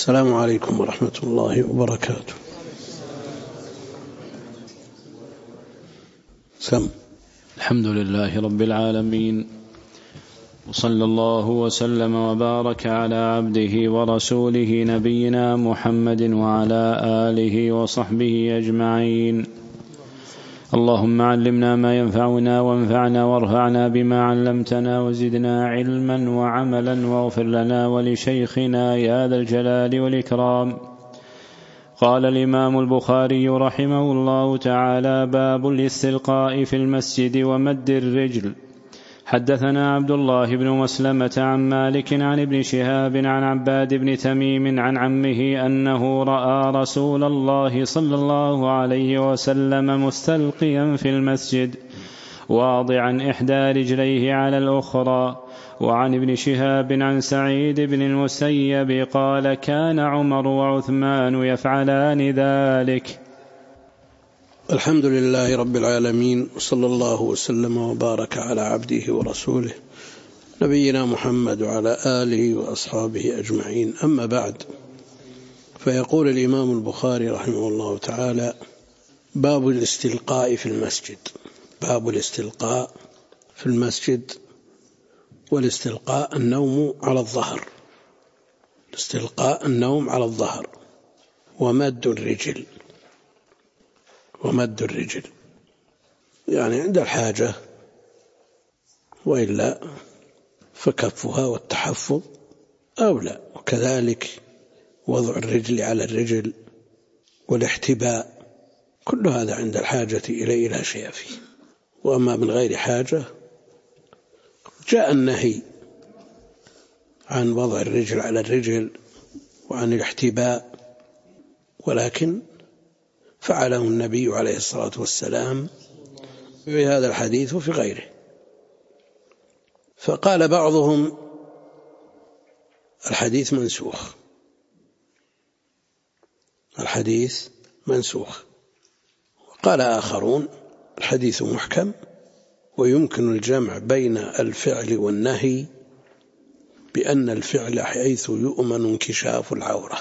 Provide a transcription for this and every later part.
السلام عليكم ورحمة الله وبركاته. الحمد لله رب العالمين، وصلى الله وسلم وبارك على عبده ورسوله نبينا محمد وعلى آله وصحبه أجمعين. اللهم علمنا ما ينفعنا وانفعنا وارفعنا بما علمتنا وزدنا علما وعملا واغفر لنا ولشيخنا يا ذا الجلال والإكرام. قال الإمام البخاري رحمه الله تعالى: باب الاستلقاء في المسجد ومد الرجل. حدثنا عبد الله بن مسلمة عن مالك عن ابن شهاب عن عباد بن تميم عن عمه أنه رأى رسول الله صلى الله عليه وسلم مستلقيا في المسجد واضعا إحدى رجليه على الأخرى. وعن ابن شهاب عن سعيد بن المسيب قال: كان عمر وعثمان يفعلان ذلك. الحمد لله رب العالمين، وصلى الله وسلم وبارك على عبده ورسوله نبينا محمد وعلى آله وأصحابه أجمعين. أما بعد، فيقول الإمام البخاري رحمه الله تعالى: باب الاستلقاء في المسجد. باب الاستلقاء في المسجد. والاستلقاء النوم على الظهر، الاستلقاء النوم على الظهر. ومد الرجل، ومد الرجل يعني عند الحاجة، وإلا فكفها والتحفظ أولى. وكذلك وضع الرجل على الرجل والاحتباء، كل هذا عند الحاجة إليه لا شيء فيه. وأما من غير حاجة جاء النهي عن وضع الرجل على الرجل وعن الاحتباء، ولكن فعله النبي عليه الصلاة والسلام في هذا الحديث وفي غيره. فقال بعضهم الحديث منسوخ، الحديث منسوخ. وقال آخرون الحديث محكم، ويمكن الجمع بين الفعل والنهي بأن الفعل حيث يؤمن انكشاف العورة،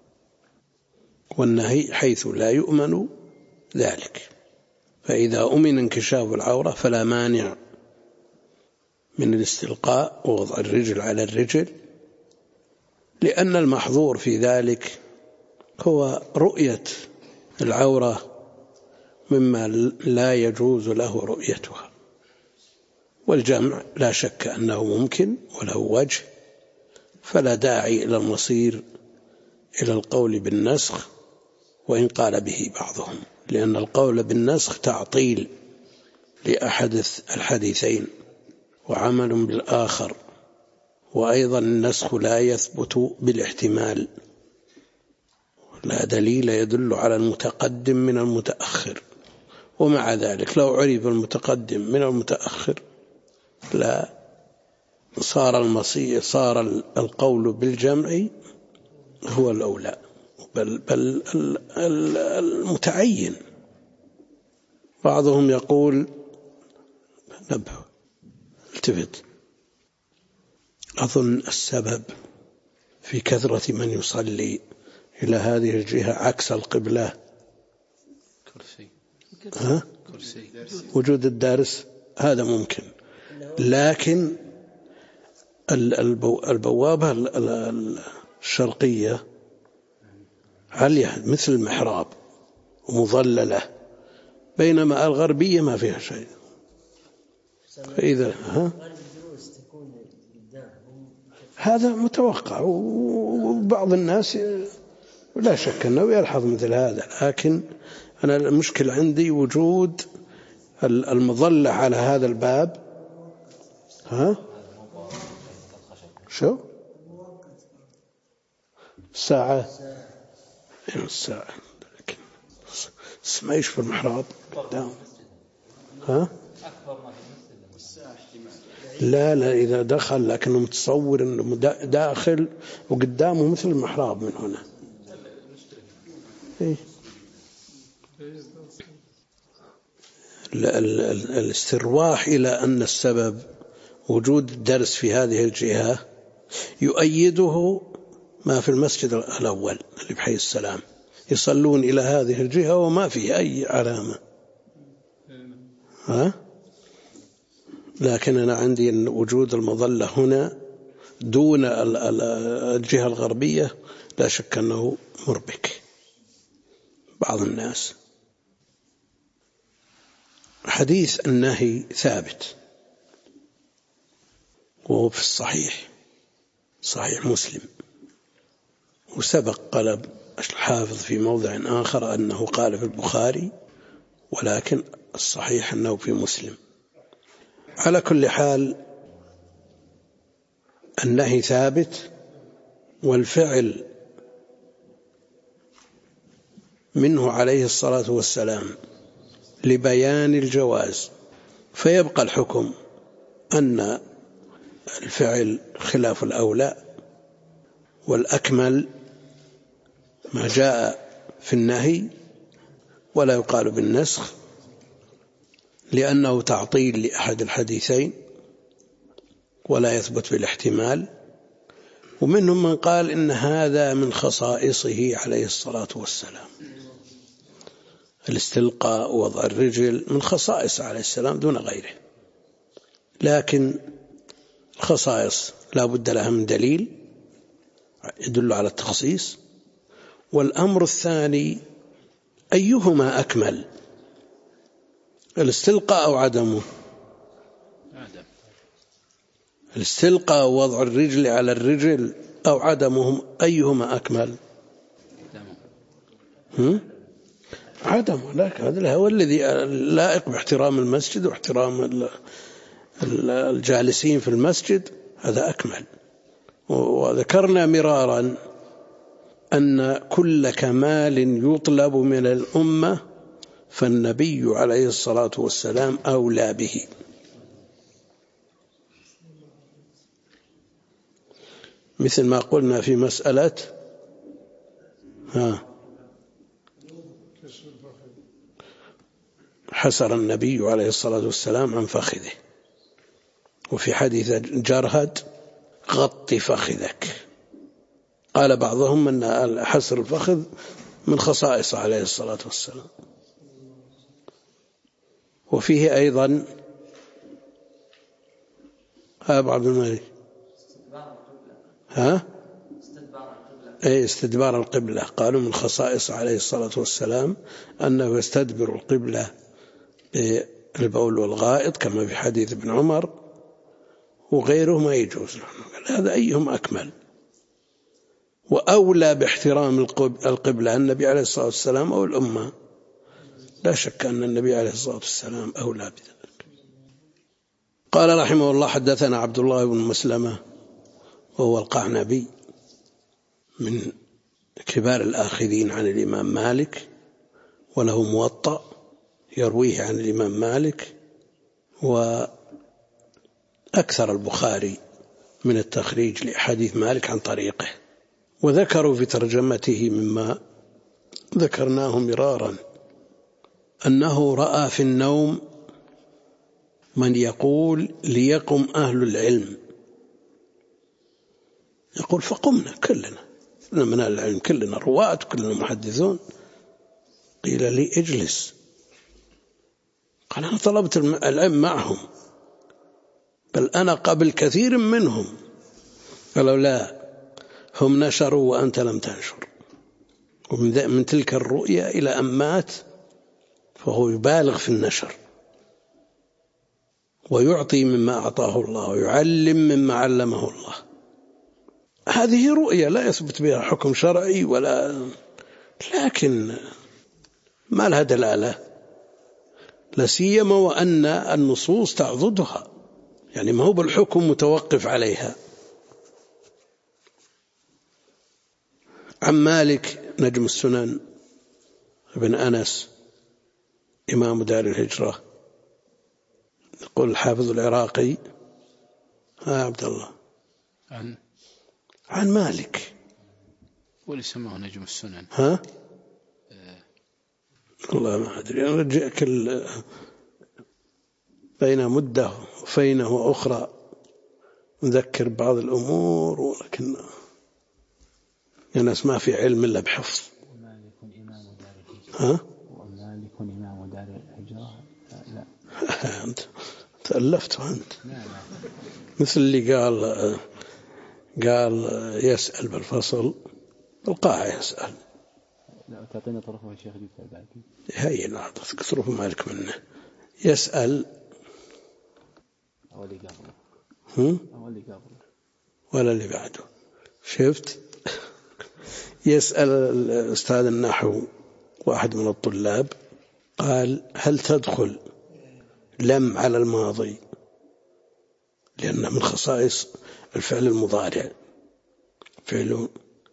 والنهي حيث لا يؤمن ذلك. فإذا أمن انكشاف العورة فلا مانع من الاستلقاء ووضع الرجل على الرجل، لأن المحظور في ذلك هو رؤية العورة مما لا يجوز له رؤيتها. والجمع لا شك أنه ممكن وله وجه، فلا داعي إلى المصير إلى القول بالنسخ وإن قال به بعضهم، لأن القول بالنسخ تعطيل لأحد الحديثين وعمل بالآخر. وأيضا النسخ لا يثبت بالاحتمال، لا دليل يدل على المتقدم من المتأخر. ومع ذلك لو عرف المتقدم من المتأخر لا صار القول بالجمع هو الأولى، بل المتعين. بعضهم يقول نبه التفت، أظن السبب في كثرة من يصلي إلى هذه الجهة عكس القبلة وجود الدارس، هذا ممكن. لكن البوابة الشرقية عالية مثل المحراب ومظللة، بينما الغربية ما فيها شيء. فإذا هذا متوقع، وبعض الناس لا شك أنه يلحظ مثل هذا. لكن أنا المشكلة عندي وجود المظلة على هذا الباب. شو الساعة لكن ما يشوف المحراب قدام. لا إذا دخل، لكنه متصور أنه داخل وقدامه مثل المحراب من هنا. الاسترواح إلى أن السبب وجود الدرس في هذه الجهة يؤيده ما في المسجد الأول اللي بحي السلام، يصلون إلى هذه الجهة وما فيه أي علامة. لكن أنا عندي أن وجود المظلة هنا دون الجهة الغربية لا شك أنه مربك بعض الناس. حديث النهي ثابت وهو في الصحيح، صحيح مسلم، وسبق قلب الحافظ في موضع آخر أنه قال في البخاري، ولكن الصحيح أنه في مسلم. على كل حال النهي ثابت، والفعل منه عليه الصلاة والسلام لبيان الجواز، فيبقى الحكم أن الفعل خلاف الأولى، والأكمل ما جاء في النهي، ولا يقال بالنسخ لأنه تعطيل لأحد الحديثين ولا يثبت بالاحتمال. ومنهم من قال إن هذا من خصائصه عليه الصلاة والسلام، الاستلقاء ووضع الرجل من خصائص عليه السلام دون غيره، لكن الخصائص لا بد لها من دليل يدل على التخصيص. والأمر الثاني أيهما أكمل، الاستلقاء أو عدمه؟ الاستلقاء ووضع الرجل على الرجل أو عدمهم، أيهما أكمل؟ عدمه. لكن هذا هو الذي لائق باحترام المسجد واحترام الجالسين في المسجد، هذا أكمل. وذكرنا مرارا أن كل كمال يطلب من الأمة فالنبي عليه الصلاة والسلام أولى به. مثل ما قلنا في مسألة حسر النبي عليه الصلاة والسلام عن فخذه، وفي حديث جرهد غط فخذك. قال بعضهم أن حسر الفخذ من خصائصه عليه الصلاة والسلام. وفيه أيضا بعض المالك استدبار القبلة، قالوا من خصائص عليه الصلاة والسلام أنه يستدبر القبلة بالبول والغائط كما في حديث ابن عمر، وغيره ما يجوز. هذا أيهم أكمل وأولى باحترام القبلة، النبي عليه الصلاة والسلام أو الأمة؟ لا شك أن النبي عليه الصلاة والسلام أولى بذلك. قال رحمه الله حدثنا عبد الله بن مسلمة وهو القعنبي من كبار الآخذين عن الإمام مالك، وله موطأ يرويه عن الإمام مالك، وأكثر البخاري من التخريج لأحاديث مالك عن طريقه. وذكروا في ترجمته مما ذكرناه مرارا أنه رأى في النوم من يقول ليقم أهل العلم، يقول فقمنا كلنا من أهل العلم، كلنا رواة كلنا محدثون. قيل لي اجلس، قال أنا طلبت العلم معهم، بل أنا قبل كثير منهم. قالوا لا، هم نشروا وأنت لم تنشر. ومن تلك الرؤية إلى أن مات فهو يبالغ في النشر، ويعطي مما أعطاه الله، ويعلم مما علمه الله. هذه رؤية لا يثبت بها حكم شرعي لكن ما لها دلالة، لا سيما وأن النصوص تعضدها، يعني ما هو بالحكم متوقف عليها. عن مالك نجم السنن ابن أنس إمام دار الهجرة، يقول الحافظ العراقي عبد الله عن مالك، واللي سماه نجم السنن والله ما أدري، أنا رجعك بين مدة وفينة وأخرى نذكر بعض الأمور، ولكن الناس ما في علم إلا بحفظ. ها؟ ومالك إمام دار الهجرة. لا أنت تألفت أنت. مثل اللي قال يسأل بالفصل القاعة يسأل. لا تعطينا طرفه يا شيخ بعد. هي نعطيك طرف مالك منه. يسأل أولي قبله. أولي قبله. ولا اللي بعده. شفت؟ يسأل الأستاذ النحو واحد من الطلاب قال هل تدخل لم على الماضي، لأنه من خصائص الفعل المضارع فعل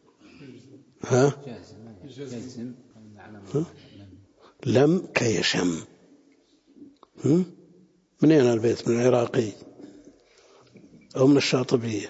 لم كيشم. من أين البيت؟ من العراقي أو من الشاطبية؟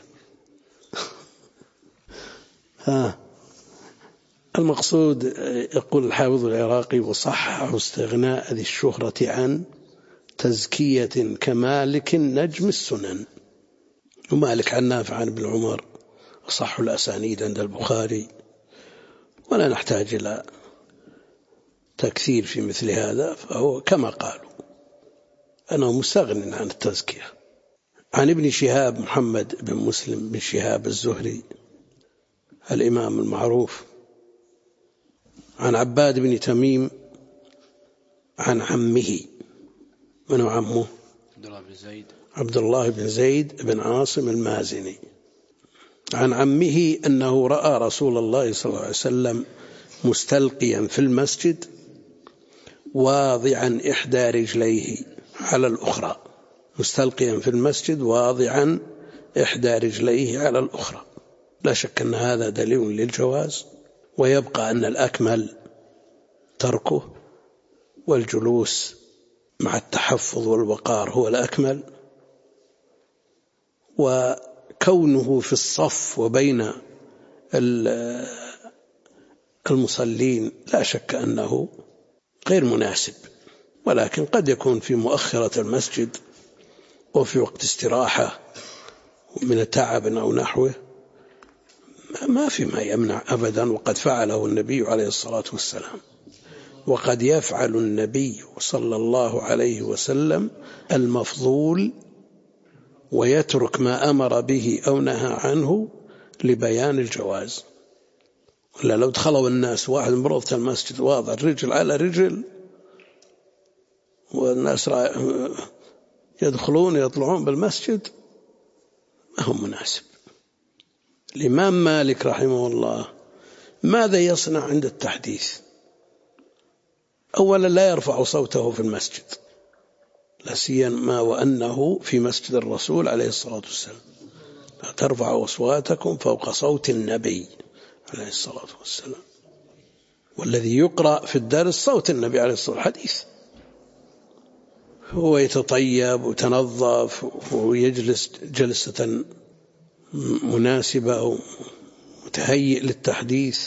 المقصود يقول الحافظ العراقي وصحح استغناء ذي الشهرة عن تزكية كمالك نجم السنن. ومالك عن نافع عن ابن عمر أصح الأسانيد عند البخاري، ولا نحتاج إلى تكثير في مثل هذا، فهو كما قالوا أنه مستغن عن التزكية. عن ابن شهاب محمد بن مسلم بن شهاب الزهري الإمام المعروف عن عباد بن تميم عن عمه. من هو عمه؟ عبد الله بن زيد بن عاصم المازني. عن عمه أنه رأى رسول الله صلى الله عليه وسلم مستلقيا في المسجد واضعا إحدى رجليه على الأخرى. مستلقيا في المسجد واضعا إحدى رجليه على الأخرى. لا شك أن هذا دليل للجواز، ويبقى أن الأكمل تركه، والجلوس مع التحفظ والوقار هو الأكمل، وكونه في الصف وبين المصلين لا شك أنه غير مناسب، ولكن قد يكون في مؤخرة المسجد وفي وقت استراحة من تعب أو نحوه، ما في ما يمنع أبدا، وقد فعله النبي عليه الصلاة والسلام. وقد يفعل النبي صلى الله عليه وسلم المفضول ويترك ما أمر به أو نهى عنه لبيان الجواز. ولا لو دخلوا الناس واحد من روضة المسجد واضع رجل على رجل والناس يدخلون يطلعون بالمسجد ما هو مناسب. الإمام مالك رحمه الله ماذا يصنع عند التحديث؟ أولا لا يرفع صوته في المسجد، لا سيما وأنه في مسجد الرسول عليه الصلاة والسلام. لا ترفعوا أصواتكم فوق صوت النبي عليه الصلاة والسلام، والذي يقرأ في الدرس صوت النبي عليه الصلاة والسلام حديث. هو يتطيب وتنظف ويجلس جلسة مناسبة ومتهيئ للتحديث.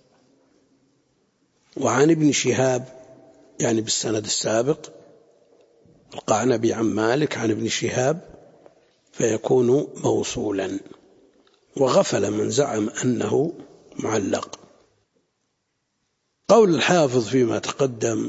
وعن ابن شهاب يعني بالسند السابق القعنبي عن مالك عن ابن شهاب فيكون موصولا، وغفل من زعم أنه معلق. قول الحافظ فيما تقدم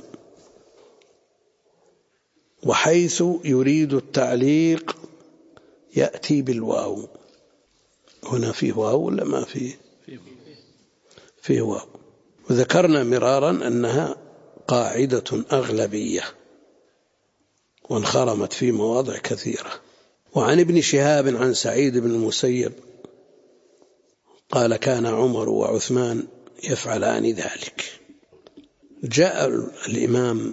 وحيث يريد التعليق يأتي بالواو. هنا فيه واو ولا ما فيه؟ فيه واو. وذكرنا مرارا أنها قاعدة أغلبية وانخرمت في مواضع كثيرة. وعن ابن شهاب عن سعيد بن المسيب قال كان عمر وعثمان يفعلان ذلك. جاء الإمام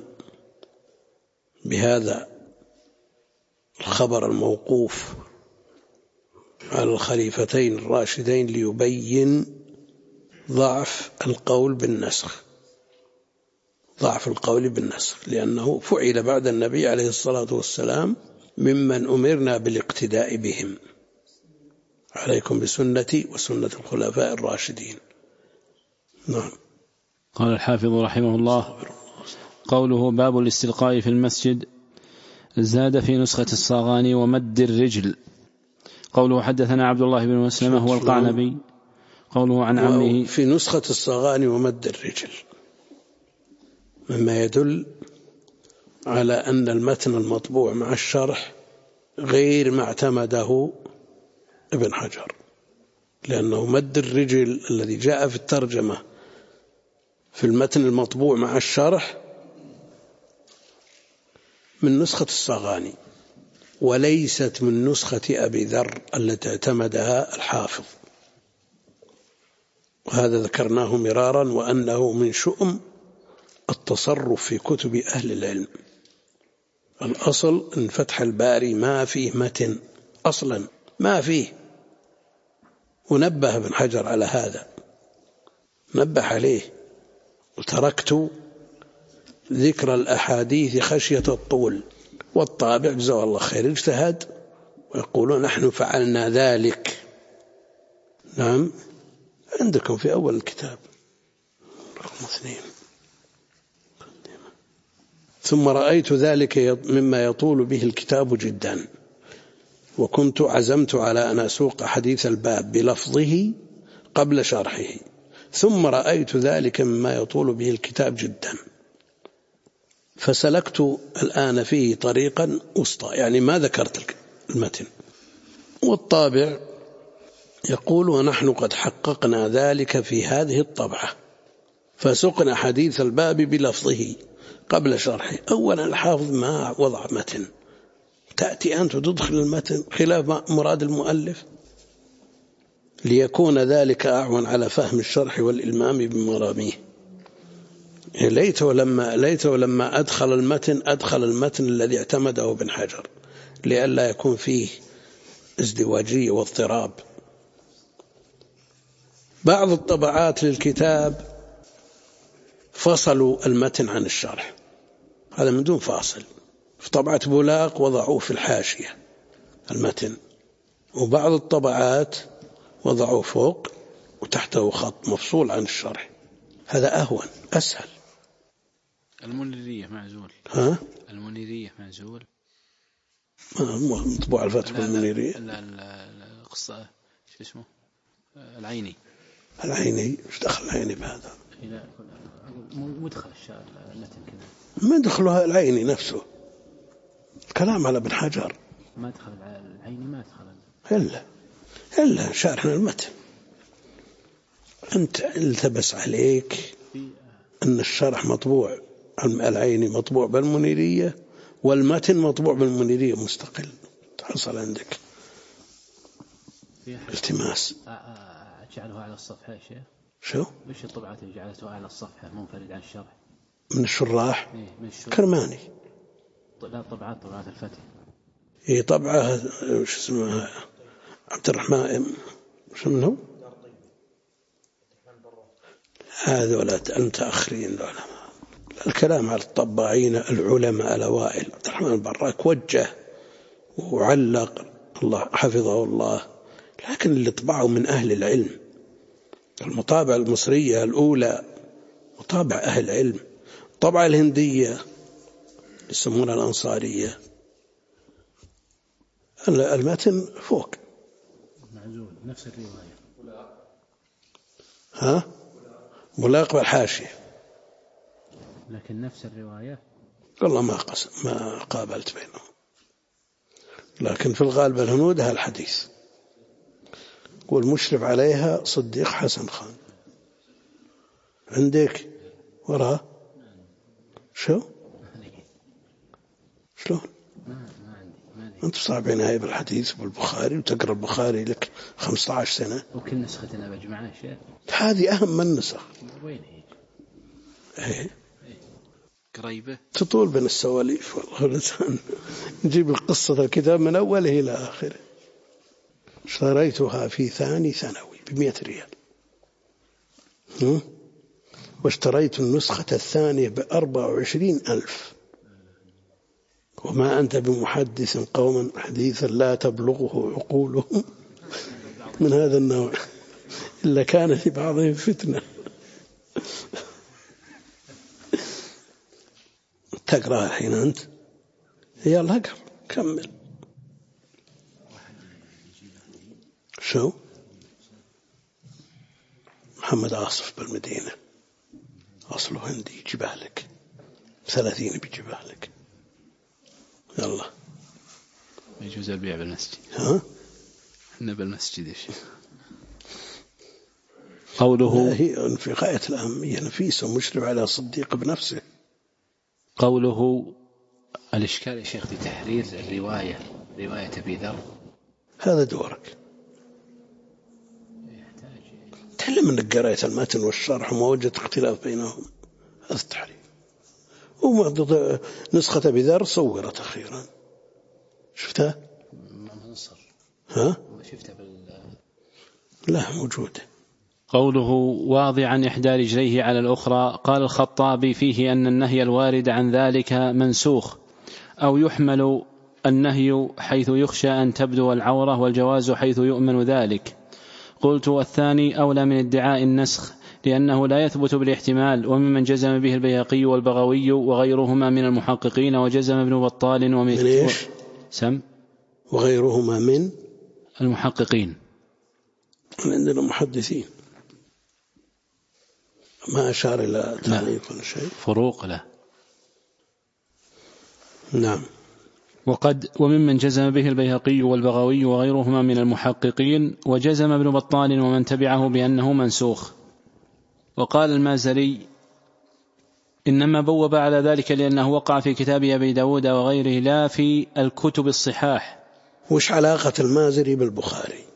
بهذا الخبر الموقوف على الخليفتين الراشدين ليبين ضعف القول بالنسخ، ضعف القول بالنسخ، لأنه فعل بعد النبي عليه الصلاة والسلام ممن أمرنا بالاقتداء بهم. عليكم بسنتي وسنة الخلفاء الراشدين. نعم. قال الحافظ رحمه الله قوله باب الاستلقاء في المسجد زاد في نسخة الصاغاني ومد الرجل. قوله حدثنا عبد الله بن مسلمة هو القعنبي قوله عن عمه. في نسخة الصغاني ومد الرجل، مما يدل على أن المتن المطبوع مع الشرح غير ما اعتمده ابن حجر، لأنه مد الرجل الذي جاء في الترجمة في المتن المطبوع مع الشرح من نسخة الصغاني، وليست من نسخة أبي ذر التي اعتمدها الحافظ، وهذا ذكرناه مرارا، وأنه من شؤم التصرف في كتب أهل العلم. الأصل أن فتح الباري ما فيه متن أصلا، ما فيه، ونبه ابن حجر على هذا، نبه عليه، وتركت ذكر الأحاديث خشية الطول. والطابع جزاه الله خير اجتهد ويقولون نحن فعلنا ذلك. نعم، عندكم في أول الكتاب رقم 2. ثم رأيت ذلك مما يطول به الكتاب جدا، وكنت عزمت على أن أسوق حديث الباب بلفظه قبل شرحه، ثم رأيت ذلك مما يطول به الكتاب جدا، فسلكت الآن فيه طريقا وسطى، يعني ما ذكرت المتن. والطابع يقول ونحن قد حققنا ذلك في هذه الطبعة، فسقنا حديث الباب بلفظه قبل شرحه. أولا الحافظ ما وضع متن، تأتي أنت تدخل المتن خلاف مراد المؤلف، ليكون ذلك أعون على فهم الشرح والإلمام بمراميه. ليته لما أدخل المتن الذي اعتمده ابن حجر، لئلا يكون فيه ازدواجية واضطراب. بعض الطبعات للكتاب فصلوا المتن عن الشرح، هذا من دون فاصل. في طبعة بولاق وضعوه في الحاشية المتن، وبعض الطبعات وضعوه فوق وتحته خط مفصول عن الشرح، هذا أهون أسهل. المنيرية معزول. ها؟ المنيرية معزول. مطبوع الفتح بالمنيرية. القصة شو اسمه؟ العيني. وش دخل العيني بهذا؟ مدخل المتن كذا. ما دخلها العيني نفسه، الكلام على ابن حجر. ما دخل العيني، ما دخل إلا شارحنا المتن. أنت التبس عليك أن الشرح مطبوع، العيني مطبوع بالمنيرية والمتن مطبوع بالمنيرية مستقل، حصل عندك التماس. جعلها على الصفحة يا شيخ. شو؟ وش الطبعات اللي جعلتها على الصفحة منفرد عن الشرح؟ من الشراح. من الشراح. كرماني. لا، طبعات الفتح. هي طبعة وش اسمها؟ عبد الرحمن شو منه؟ هذولا المتأخرين العلماء. الكلام على الطباعين العلماء الأوائل. عبد الرحمن البراك وجه وعلق، الله حفظه الله، لكن اللي طبعوا من أهل العلم. المطابعة المصرية الأولى مطابع أهل العلم. الطبعة الهندية يسمونها الأنصارية، المتن فوق معزول نفس الرواية. ها؟ ملاق بالحاشية، لكن نفس الرواية. والله ما قابلت بينهم، لكن في الغالب الهنود الحديث، والمشرف عليها صديق حسن خان. عندك وراه شو؟ شلون؟ ما عندي. أنت صعب عناية بالحديث بالبخاري، وتقرأ البخاري لك 15 سنة. وكل نسختنا بجمعها شيء. هذه أهم من النسخ. وين هي؟ إيه. قريبة. تطول بين السواليف والله. نجيب القصة الكتاب من أوله إلى آخره. اشتريتها في ثاني ثانوي ب100 ريال، واشتريت النسخة الثانية ب24,000. وما أنت بمحدث قوما حديثا لا تبلغه عقولهم من هذا النوع، إلا كان لبعضهم فتنة. تقرأ الحين أنت؟ يلا اقرأ كمل. شو؟ محمد عاصف بالمدينة، أصله هندي، يجيبها لك 30 بيجيبها لك. يلا يجوز البيع بالمسجد. ها؟ إحنا بالمسجد يا شيخ. قوله هي في غاية الأهمية، نفيسة ومشرف على صديق بنفسه. قوله الإشكال يا شيخ في تحرير الرواية، رواية أبي ذر. هذا دورك، تعلم أنك قرأت المتن والشرح وما وجدت اختلاف بينهم، هذا التحرير. نسخة أبي ذر صورت أخيرا، شفتها؟ ما نصر. ها؟ شفتها لا موجودة. قوله واضعا إحدى رجليه على الأخرى. قال الخطابي فيه أن النهي الوارد عن ذلك منسوخ، أو يحمل النهي حيث يخشى أن تبدو العورة، والجواز حيث يؤمن ذلك. قلت والثاني أولى من ادعاء النسخ، لأنه لا يثبت بالاحتمال، وممن جزم به البيهقي والبغوي وغيرهما من المحققين، وجزم ابن بطال من إيش؟ سم وغيرهما من المحققين. عندنا محدثين، ما أشار إلى تعليق ولا شيء. فروق له. نعم. وممن جزم به البيهقي والبغوي وغيرهما من المحققين، وجزم ابن بطال ومن تبعه بأنه منسوخ. وقال المازري إنما بوب على ذلك لأنه وقع في كتاب أبي داود وغيره، لا في الكتب الصحاح. وش علاقة المازري بالبخاري؟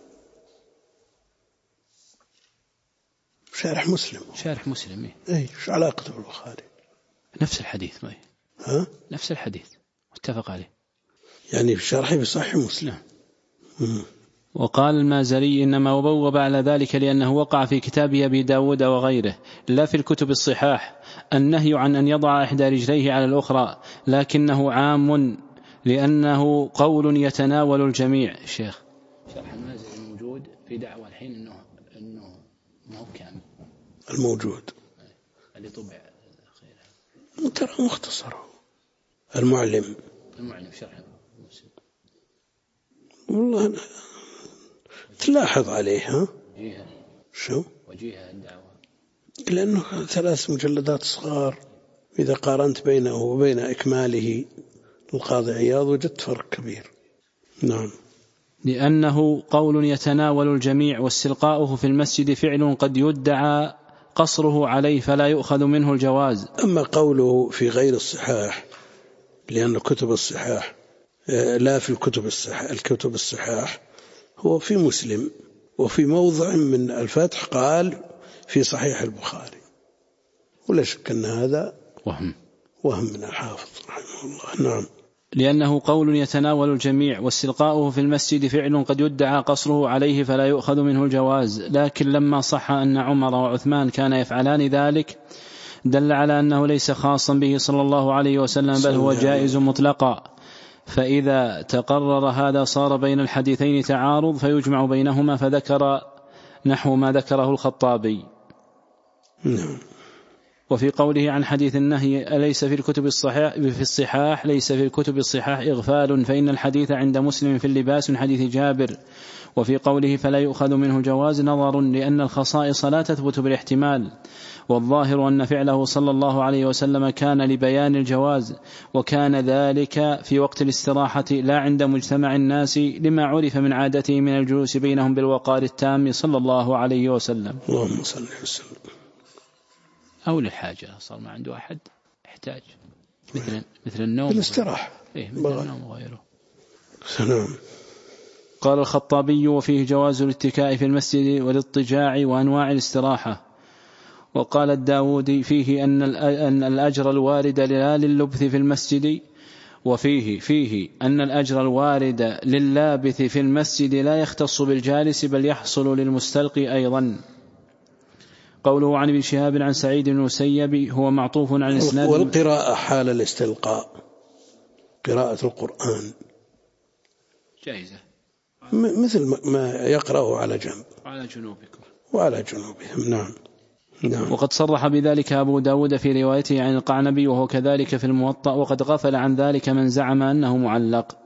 شارح مسلم. شارح مسلم. إيه، وش علاقته بالبخاري؟ نفس الحديث. ها؟ نفس الحديث متفق عليه، يعني في شرحه بصحيح مسلم. وقال المازري إنما بوب على ذلك لأنه وقع في كتاب أبي داود وغيره، لا في الكتب الصحاح، النهي عن أن يضع إحدى رجليه على الأخرى، لكنه عام لأنه قول يتناول الجميع. الشيخ شرح المازري موجود في دعوة الحين إنه ما هو كامل. الموجود اللي طبع ترى مختصره. المعلم شرح مسلم. والله أنا تلاحظ عليه. ها؟ شو وجيهة الدعوة، لأنه 3 مجلدات صغار، إذا قارنت بينه وبين إكماله القاضي عياض وجدت فرق كبير. نعم. لأنه قول يتناول الجميع، واستلقاؤه في المسجد فعل قد يدعى قصره عليه فلا يؤخذ منه الجواز. أما قوله في غير الصحاح، لأن كتب الصحاح لا في الكتب الصحاح هو في مسلم، وفي موضع من الفتح قال في صحيح البخاري، ولا شك أن هذا وهم من الحافظ رحمه الله. نعم. لأنه قول يتناول الجميع، واستلقاؤه في المسجد فعل قد يدعى قصره عليه فلا يؤخذ منه الجواز. لكن لما صح أن عمر وعثمان كان يفعلان ذلك دل على أنه ليس خاصا به صلى الله عليه وسلم، بل هو جائز مطلقا. فإذا تقرر هذا صار بين الحديثين تعارض فيجمع بينهما، فذكر نحو ما ذكره الخطابي. وفي قوله عن حديث النهي أليس في الصحاح ليس في الكتب الصحاح إغفال، فإن الحديث عند مسلم في اللباس من حديث جابر. وفي قوله فلا يؤخذ منه جواز نظر، لأن الخصائص لا تثبت بالاحتمال، والظاهر أن فعله صلى الله عليه وسلم كان لبيان الجواز، وكان ذلك في وقت الاستراحة لا عند مجتمع الناس، لما عرف من عادته من الجلوس بينهم بالوقار التام صلى الله عليه وسلم. اللهم صل وسلم. أو للحاجة، صار ما عنده أحد يحتاج مثل النوم الاستراحة. مثل النوم وغيره. سلام. قال الخطابي وفيه جواز الاتكاء في المسجد والاضطجاع وأنواع الاستراحة. وقال الداودي فيه أن الأجر الوارد لا لللبث في المسجد، وفيه أن الأجر الوارد لللابث في المسجد لا يختص بالجالس بل يحصل للمستلقي أيضا. قوله عن ابن شهاب عن سعيد بن المسيب هو معطوف عن الإسناد. والقراءة حال الاستلقاء، قراءة القرآن جائزة مثل ما يقرأه على جنب وعلى جنوبهم. نعم. وقد صرح بذلك أبو داود في روايته عن القعنبي، وهو كذلك في الموطأ، وقد غفل عن ذلك من زعم أنه معلق.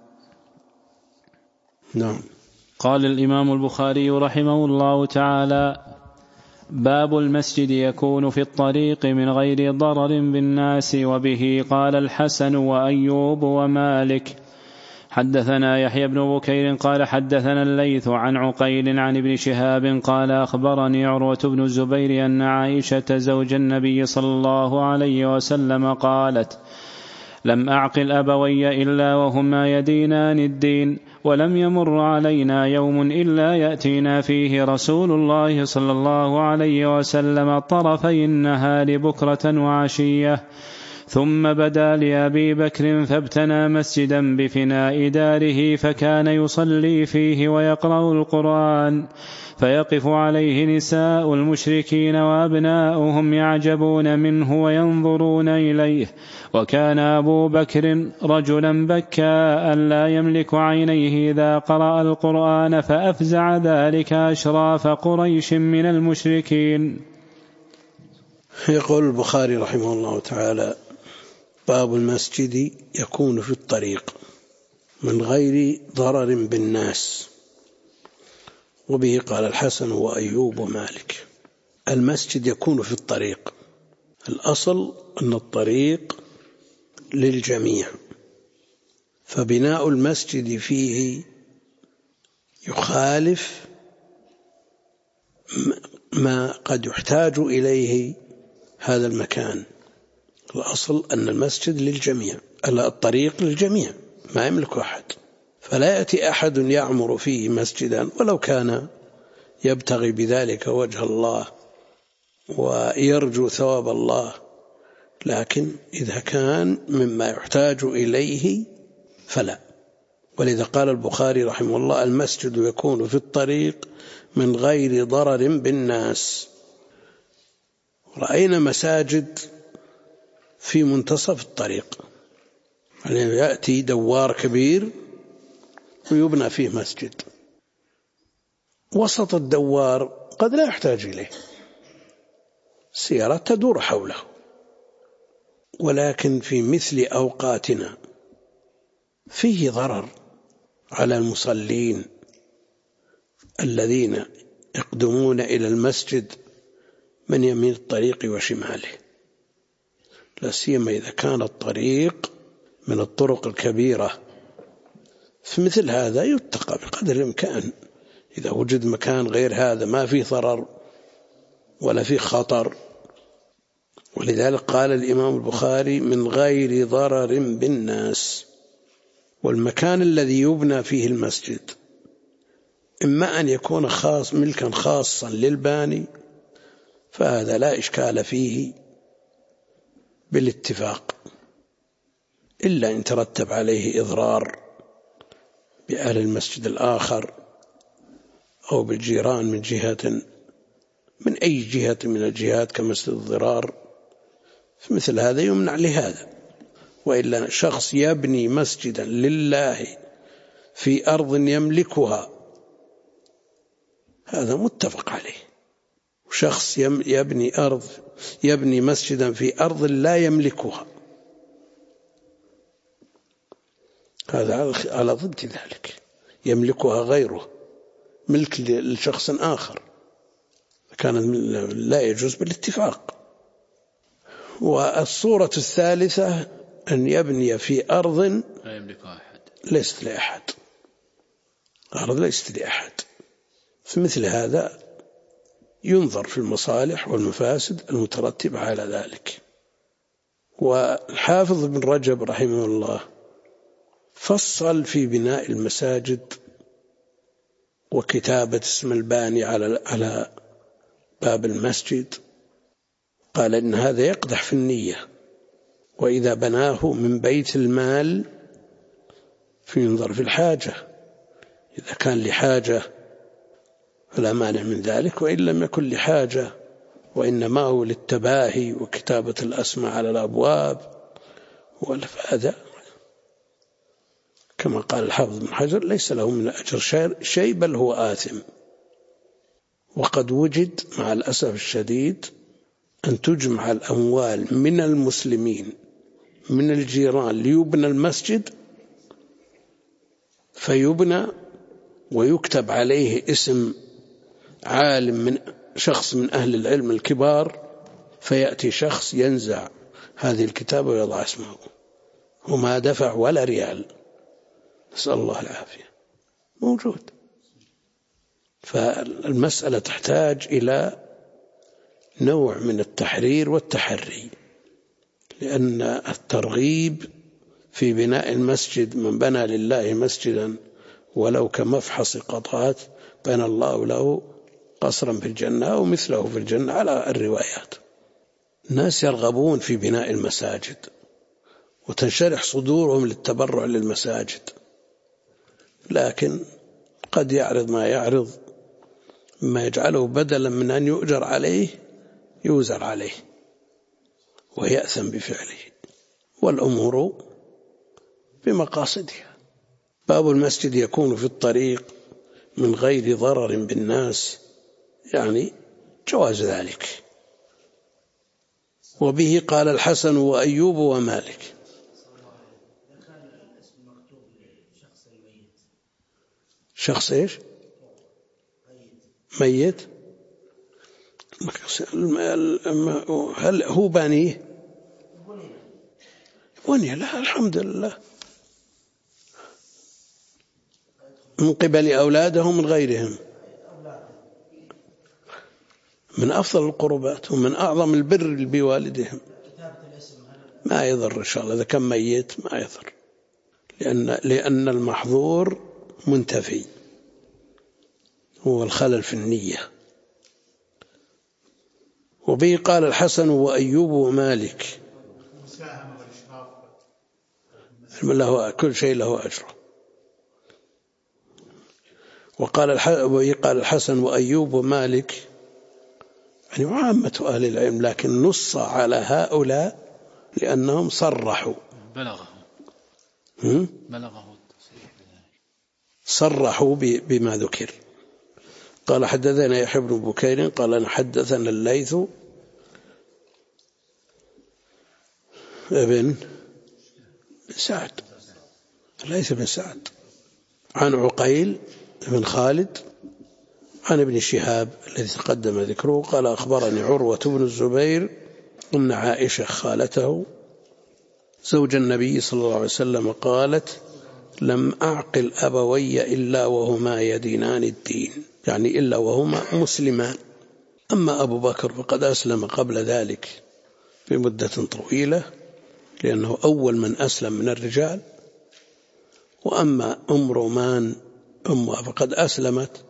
نعم. قال الإمام البخاري رحمه الله تعالى: باب المسجد يكون في الطريق من غير ضرر بالناس. وبه قال الحسن وأيوب ومالك. حدثنا يحيى بن بكير قال حدثنا الليث عن عقيل عن ابن شهاب قال أخبرني عروة بن الزبير أن عائشة زوج النبي صلى الله عليه وسلم قالت: لم أعقل أبوي إلا وهما يدينان الدين، ولم يمر علينا يوم إلا يأتينا فيه رسول الله صلى الله عليه وسلم طرفي النهار بكرة وعشية. ثم بدا لأبي بكر فابتنى مسجدا بفناء داره، فكان يصلي فيه ويقرأ القرآن، فيقف عليه نساء المشركين وأبناؤهم يعجبون منه وينظرون إليه. وكان أبو بكر رجلا بكاء لا يملك عينيه إذا قرأ القرآن، فأفزع ذلك أشراف قريش من المشركين. يقول البخاري رحمه الله تعالى: باب المسجد يكون في الطريق من غير ضرر بالناس. وبه قال الحسن وأيوب ومالك. المسجد يكون في الطريق، الأصل أن الطريق للجميع، فبناء المسجد فيه يخالف ما قد يحتاج إليه هذا المكان. الأصل أن المسجد للجميع، الطريق للجميع، ما يملك أحد، فلا يأتي أحد يعمر فيه مسجدا ولو كان يبتغي بذلك وجه الله ويرجو ثواب الله، لكن إذا كان مما يحتاج إليه فلا. ولذا قال البخاري رحمه الله: المسجد يكون في الطريق من غير ضرر بالناس. رأينا مساجد في منتصف الطريق، يعني يأتي دوار كبير ويبنى فيه مسجد، وسط الدوار قد لا يحتاج إليه، السيارات تدور حوله، ولكن في مثل أوقاتنا فيه ضرر على المصلين الذين يقدمون إلى المسجد من يمين الطريق وشماله، لا سيما إذا كان الطريق من الطرق الكبيرة. في مثل هذا يتقى بقدر الإمكان، إذا وجد مكان غير هذا ما فيه ضرر ولا فيه خطر. ولذلك قال الإمام البخاري: من غير ضرر بالناس. والمكان الذي يبنى فيه المسجد إما أن يكون ملكا خاصا للباني، فهذا لا إشكال فيه بالاتفاق، إلا إن ترتب عليه إضرار بأهل المسجد الآخر أو بالجيران من جهة، من أي جهة من الجهات كمسجد الضرار، فمثل هذا يمنع لهذا. وإلا شخص يبني مسجدا لله في أرض يملكها هذا متفق عليه، وشخص يبني مسجدا في أرض لا يملكها هذا على ضد ذلك، يملكها غيره، ملك لشخص آخر، كان لا يجوز بالاتفاق. والصورة الثالثة أن يبني في أرض لا يملكها أحد، ليست لأحد، أرض ليست لأحد. في مثل هذا ينظر في المصالح والمفاسد المترتبة على ذلك. والحافظ بن رجب رحمه الله فصل في بناء المساجد وكتابة اسم الباني على باب المسجد، قال إن هذا يقدح في النية، وإذا بناه من بيت المال فينظر في الحاجة، إذا كان لحاجة فلا مانع من ذلك، وإن لم يكن لحاجة وإنما هو للتباهي وكتابة الأسماء على الأبواب فهذا كما قال الحافظ بن حجر ليس له من أجر شيء بل هو آثم. وقد وجد مع الأسف الشديد أن تجمع الأموال من المسلمين من الجيران ليبنى المسجد، فيبنى ويكتب عليه اسم عالم من شخص من أهل العلم الكبار فيأتي شخص ينزع هذه الكتابة ويضع اسمه وما دفع ولا ريال، نسأل الله العافية، موجود. فالمسألة تحتاج إلى نوع من التحرير والتحري، لأن الترغيب في بناء المسجد، من بنى لله مسجدا ولو كمفحص قطات بنى الله له قصرا في الجنة أو مثله في الجنة على الروايات. الناس يرغبون في بناء المساجد وتنشرح صدورهم للتبرع للمساجد، لكن قد يعرض ما يعرض مما يجعله بدلا من أن يؤجر عليه يوزر عليه ويأثم بفعله، والأمور بمقاصدها. باب المسجد يكون في الطريق من غير ضرر بالناس، يعني جواز ذلك. وبه قال الحسن وأيوب ومالك. شخص إيش؟ ميت. هل هو بانيه؟ بني لا، الحمد لله، من قبل أولادهم من غيرهم، من أفضل القربات ومن أعظم البر بوالدهم. ما يضر إن شاء الله إذا كان ميت، ما يضر، لأن المحظور منتفي، هو الخلل في النية. وبه قال الحسن وأيوب ومالك. كل شيء له أجره. وقال الحسن وأيوب ومالك، يعني عامة أهل العلم، لكن نص على هؤلاء لأنهم صرحوا، بلغه صرحوا بما ذكر. قال حدثنا يحيى بن بكير قال حدثنا الليث ابن سعد، الليث بن سعد، عن عقيل بن خالد عن ابن شهاب الذي تقدم ذكره قال أخبرني عروة بن الزبير أن عائشة خالته زوج النبي صلى الله عليه وسلم قالت لم أعقل أبوي إلا وهما يدينان الدين، يعني إلا وهما مسلمان. أما أبو بكر فقد أسلم قبل ذلك بمدة طويلة لأنه أول من أسلم من الرجال، وأما أم رومان أمها فقد أسلمت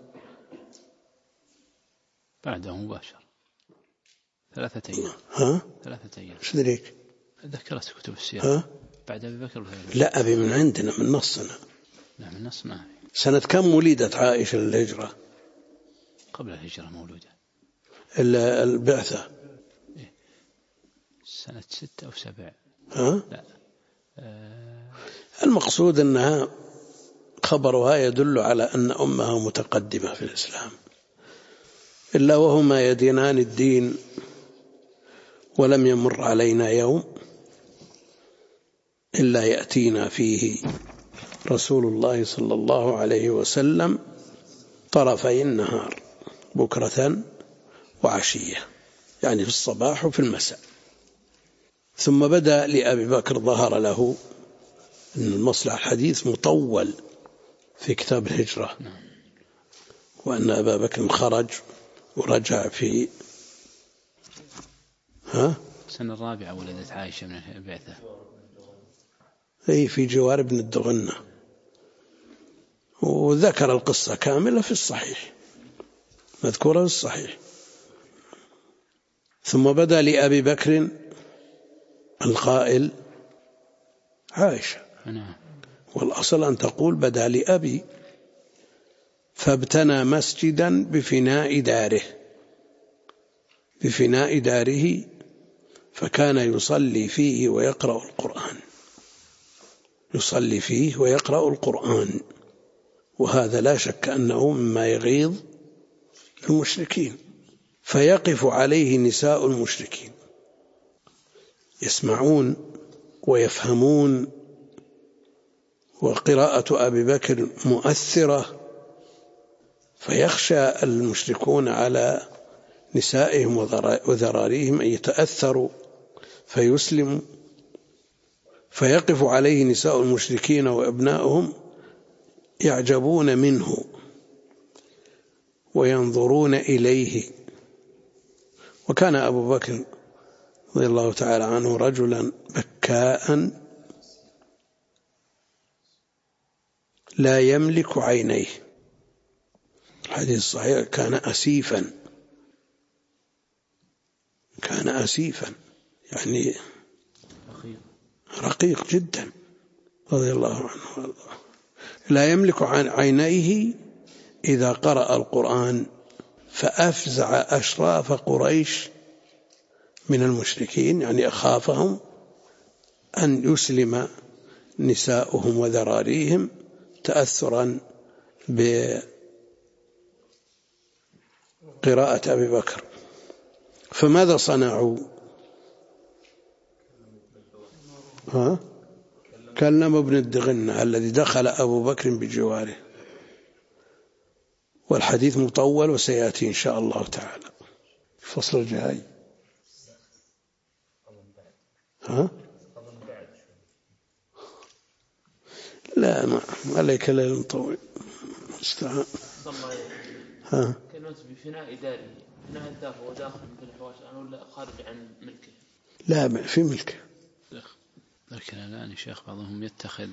بعده مباشرة 3 أيام. 3 أيام. ايش ذلك؟ ذكرت كتب السيرة. بعد أبي بكر لا، أبي من عندنا من نصنا. نعم من نصنا. سنة كم ولدت عائشة للهجرة؟ قبل الهجرة مولودة. البعثة سنة 6 أو 7. لا. المقصود أنها خبرها يدل على أن أمها متقدمة في الإسلام. إلا وهما يدينان الدين ولم يمر علينا يوم إلا يأتينا فيه رسول الله صلى الله عليه وسلم طرفي النهار بكرة وعشية، يعني في الصباح وفي المساء. ثم بدأ لأبي بكر ظهر له أن المصلح الحديث مطول في كتاب الهجرة، وأن أبا بكر خرج ورجع في السنة 4 ولدت عائشة من البعثة، أي في جوار ابن الدغنة، وذكر القصة كاملة في الصحيح، مذكورة في الصحيح. ثم بدأ لأبي بكر القائل عائشة، والأصل أن تقول بدأ لأبي، فابتنى مسجدا بفناء داره فكان يصلي فيه ويقرأ القرآن، وهذا لا شك أنه مما يغيظ المشركين، فيقف عليه نساء المشركين يسمعون ويفهمون، وقراءة أبي بكر مؤثرة، فيخشى المشركون على نسائهم وذراريهم أن يتأثروا فيسلموا، فيقف عليه نساء المشركين وأبناؤهم يعجبون منه وينظرون إليه. وكان أبو بكر رضي الله تعالى عنه رجلا بكاء لا يملك عينيه، الحديث الصحيح كان أسيفا يعني رقيق جدا رضي الله عنه وارضاه، لا يملك عينيه إذا قرأ القرآن، فأفزع أشراف قريش من المشركين، يعني أخافهم أن يسلم نساؤهم وذراريهم تأثرا بقراءة أبي بكر. فماذا صنعوا؟ كلم ابن الدغنة الذي دخل أبو بكر بجواره، والحديث مطول وسيأتي إن شاء الله تعالى الفصل الجاي. لا ما عليك ليل طويل استعان. كلمة بفناء داره، فناء الدار هو داخل في الحواش ولا خارج عن ملكه؟ لا في ملكه. لكن الآن يا شيخ بعضهم يتخذ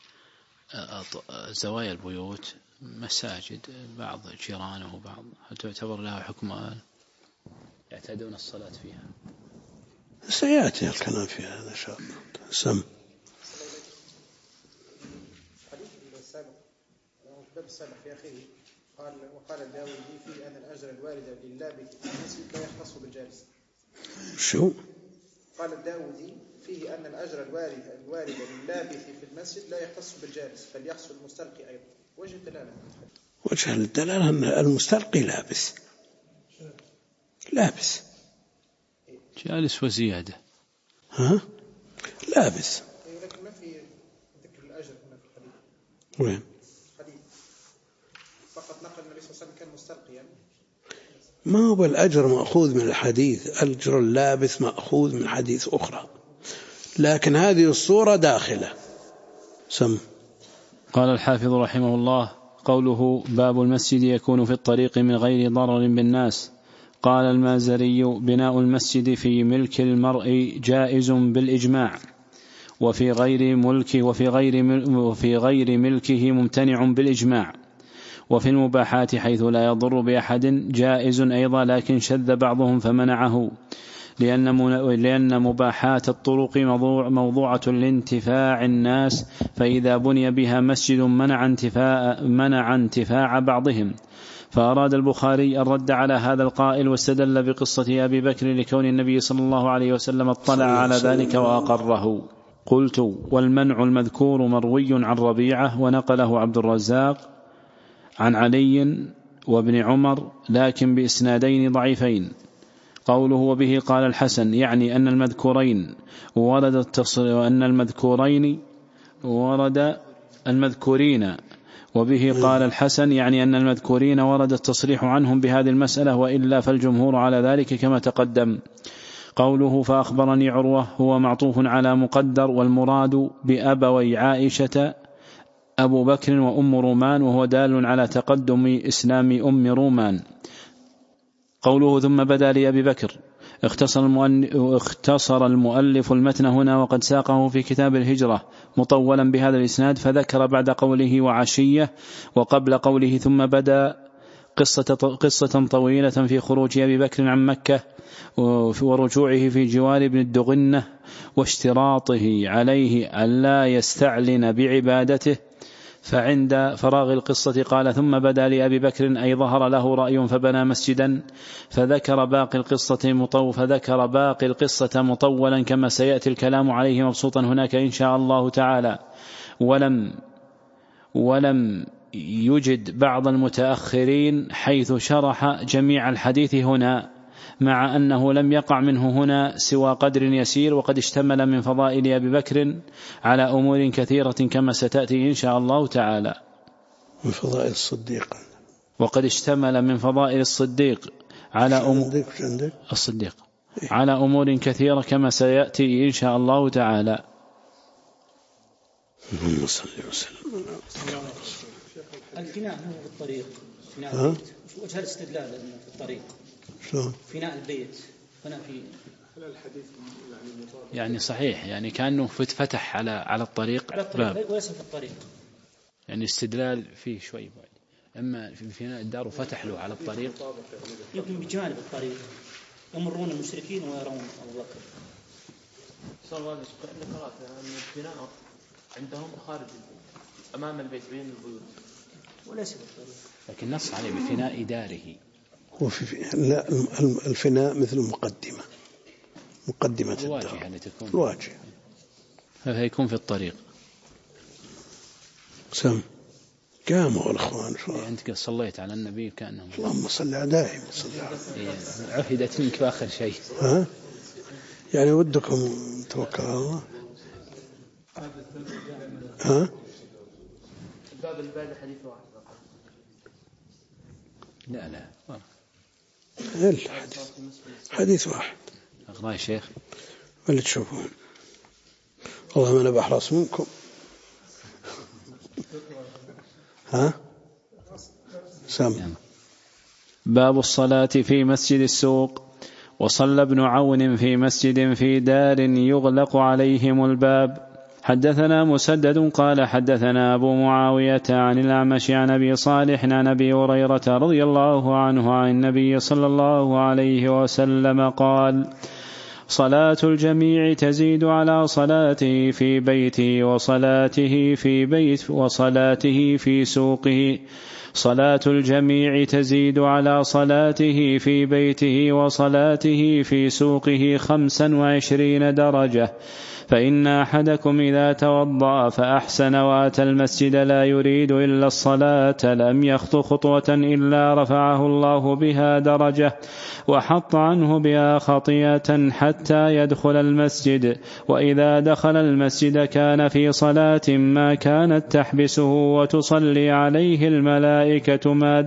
زوايا البيوت مساجد، بعض جيرانه وبعض، هل تعتبر لها حكم يعتادون الصلاة فيها؟ سيأتي الكلام في هذا إن شاء الله. سم السابق في أخيه وقال الداودي فيه أن الأجر الوارد للابث في المسجد لا يختص بالجالس. شو؟ قال الداودي فيه أن الأجر الوارد للابث في المسجد لا يختص بالجالس بل يخص المستلقي أيضا. وجه الدلالة؟ وجه الدلالة أن المستلقي لابس جالس وزيادة. لابس. لكن ما في ذكر الأجر هنا في الحديث. وين؟ فقط نقل النبي صلى الله عليه وسلم كان مستلقيا. ما هو الأجر مأخوذ من الحديث، أجر اللابس مأخوذ من حديث أخرى، لكن هذه الصورة داخلة. سم. قال الحافظ رحمه الله: قوله باب المسجد يكون في الطريق من غير ضرر بالناس. قال المازري: بناء المسجد في ملك المرء جائز بالإجماع، وفي غير ملكه ممتنع بالإجماع، وفي المباحات حيث لا يضر بأحد جائز أيضا، لكن شذ بعضهم فمنعه، لأن مباحات الطرق موضوعة لانتفاع الناس، فإذا بني بها مسجد منع انتفاع بعضهم. فأراد البخاري الرد على هذا القائل، واستدل بقصة أبي بكر لكون النبي صلى الله عليه وسلم اطلع على ذلك وأقره. قلت: والمنع المذكور مروي عن ربيعة، ونقله عبد الرزاق عن علي وابن عمر، لكن بإسنادين ضعيفين. قوله وبه قال الحسن يعني أن المذكورين ورد المذكورين، وبه قال الحسن يعني أن المذكورين ورد التصريح عنهم بهذه المسألة، وإلا فالجمهور على ذلك كما تقدم. قوله فأخبرني عروة هو معطوف على مقدر، والمراد بأبوي عائشة أبو بكر وأم رومان، وهو دال على تقدم إسلام أم رومان. قوله ثم بدا لأبي بكر، اختصر المؤلف المتن هنا وقد ساقه في كتاب الهجرة مطولا بهذا الإسناد، فذكر بعد قوله وعشية وقبل قوله ثم بدا قصة طويلة في خروج أبي بكر عن مكة ورجوعه في جوار ابن الدغنة واشتراطه عليه ألا يستعلن بعبادته. فعند فراغ القصة قال ثم بدا لأبي بكر أي ظهر له رأي فبنى مسجدا، فذكر باقي القصة مطولا كما سيأتي الكلام عليه مبسوطا هناك إن شاء الله تعالى. ولم يجد بعض المتأخرين حيث شرح جميع الحديث هنا، مع أنه لم يقع منه هنا سوى قدر يسير، وقد اشتمل من فضائل أبي بكر على أمور كثيرة كما ستأتي إن شاء الله تعالى. من فضائل الصديق، وقد اشتمل من فضائل الصديق على الصديق على أمور كثيرة كما سيأتي إن شاء الله تعالى. اللهم صل وسلم. الفناء هو في الطريق، فناء البيت، وجه الاستدلال في الطريق فناء البيت، فناء في يعني صحيح، يعني كأنه فتح على الطريق باب وليس في الطريق، يعني استدلال فيه شوي بعد. أما في فناء الدار وفتح له على الطريق يمكن بجانب الطريق يمرون المشركين ويرون أبو بكر. صلى الله عليه وسلم قرأت أن الفناء عندهم خارج أمام البيت بين البيوت وليس في الطريق، لكن نص عليه بفناء داره. هو لا، الفناء مثل مقدمة الواجهة التي تكون الواجهة، هذا يكون في الطريق. سم قاموا الأخوان أنت صليت على النبي كأنهم اللهم صل على دائم عهدت منك بآخر شيء. يعني ودكم توكل على الله. الباب اللي بعد حديث واحد. لا حديث واحد. أقرأ يا شيخ ولا تشوفون والله أنا بحرص منكم. سام. باب الصلاة في مسجد السوق. وصلى ابن عون في مسجد في دار يغلق عليهم الباب. حدثنا مسدد قال حدثنا أبو معاوية عن الأعمش عن أبي صالح عن أبي هريرة رضي الله عنه عن النبي صلى الله عليه وسلم قال: صلاة الجميع تزيد على صلاته في بيته وصلاته في سوقه. صلاة الجميع تزيد على صلاته في بيته وصلاته في سوقه 25 درجة. فإن أحدكم إذا توضأ فأحسن وأتى المسجد لا يريد إلا الصلاة لم يخط خطوة إلا رفعه الله بها درجة وحط عنه بها خطيئة حتى يدخل المسجد. وإذا دخل المسجد كان في صلاة ما كانت تحبسه وتصلي عليه الملائكة ما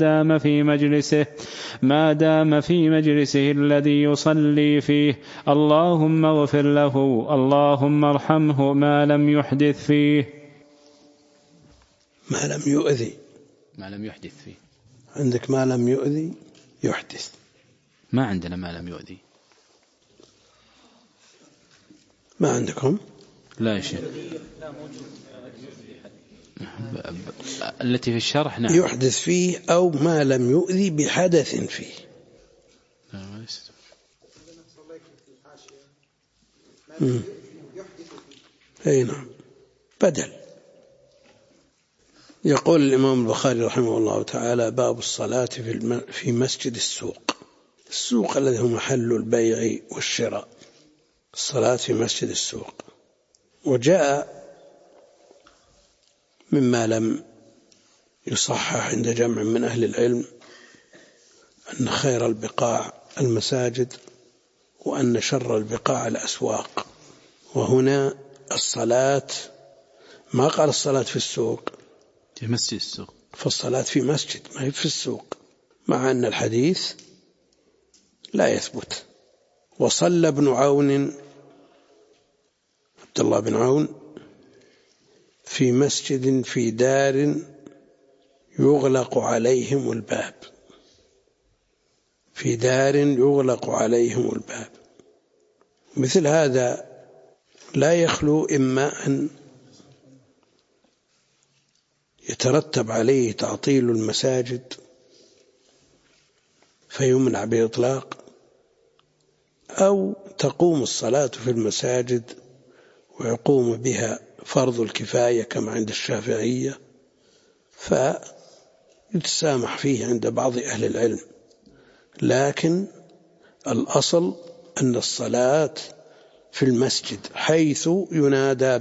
دام في مجلسه الذي يصلي فيه. اللهم اغفر له اللهم ارحمه ما لم يحدث فيه. ما لم يحدث فيه عندك ما لم يؤذي يحدث. ما عندنا ما لم يؤذي. ما عندكم؟ لا يا شيخ. التي في الشرح نعم. يحدث فيه أو ما لم يؤذي بحدث فيه. أي نعم بدل. يقول الإمام البخاري رحمه الله تعالى: باب الصلاة في مسجد السوق. السوق الذي هو محل البيع والشراء. الصلاة في مسجد السوق. وجاء مما لم يصحح عند جمع من أهل العلم أن خير البقاع المساجد وأن شر البقاع الأسواق. وهنا الصلاة ما قال الصلاة في السوق، في مسجد السوق، فالصلاة في مسجد ما هي في السوق، مع أن الحديث لا يثبت. وصلى ابن عون عبد الله بن عون في مسجد في دار يغلق عليهم الباب. في دار يغلق عليهم الباب. مثل هذا لا يخلو إما أن يترتب عليه تعطيل المساجد فيمنع بإطلاق، أو تقوم الصلاة في المساجد ويقوم بها فرض الكفاية كما عند الشافعية فيتسامح فيه عند بعض أهل العلم. لكن الأصل أن الصلاة في المسجد حيث ينادى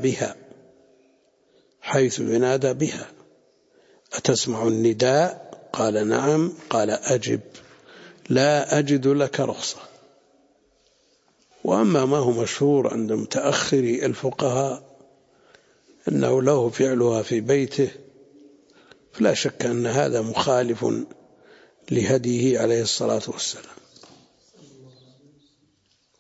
بها. أتسمع النداء؟ قال نعم. قال أجب، لا أجد لك رخصة. وأما ما هو مشهور عند متأخري الفقهاء أنه له فعلها في بيته، فلا شك أن هذا مخالف لهديه عليه الصلاة والسلام.